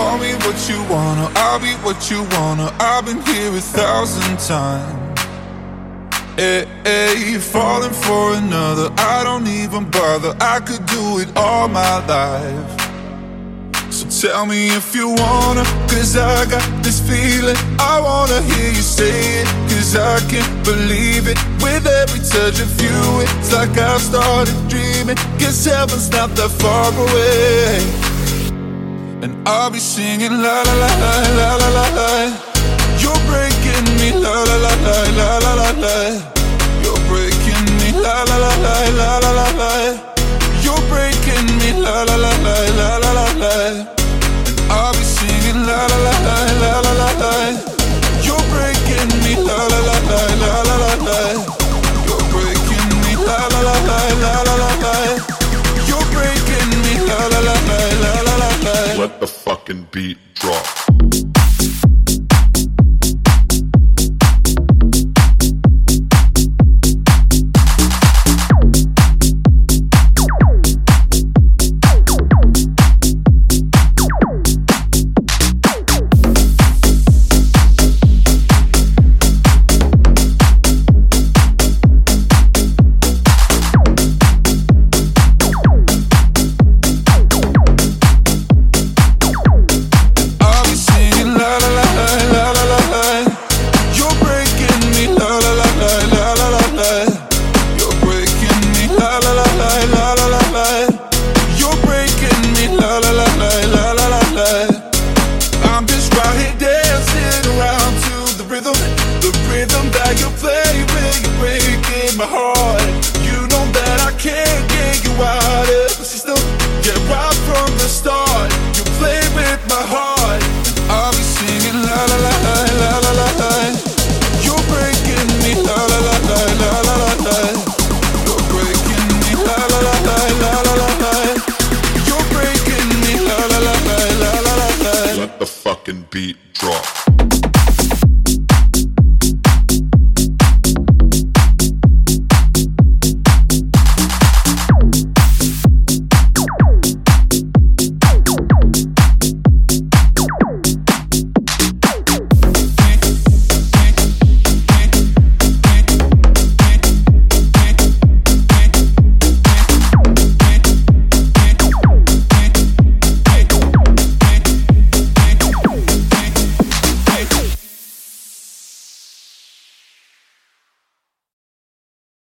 Call me what you wanna, I'll be what you wanna. I've been here 1,000 times. Hey, falling for another, I don't even bother. I could do it all my life. So tell me if you wanna, cause I got this feeling. I wanna hear you say it, cause I can't believe it. With every touch of you, it's like I've started dreaming. Guess heaven's not that far away. And I'll be singing la la la la la la la la. You're breaking me la la la la la la la la. You're breaking me la la la la la la la la. You're breaking me la la la la la la la la. And I'll be singing la la la la la la la la. You're breaking me la la la la la la la la. You're breaking me la la la la la la la la. You're breaking me la la la la la la la la. Let the fucking beat drop.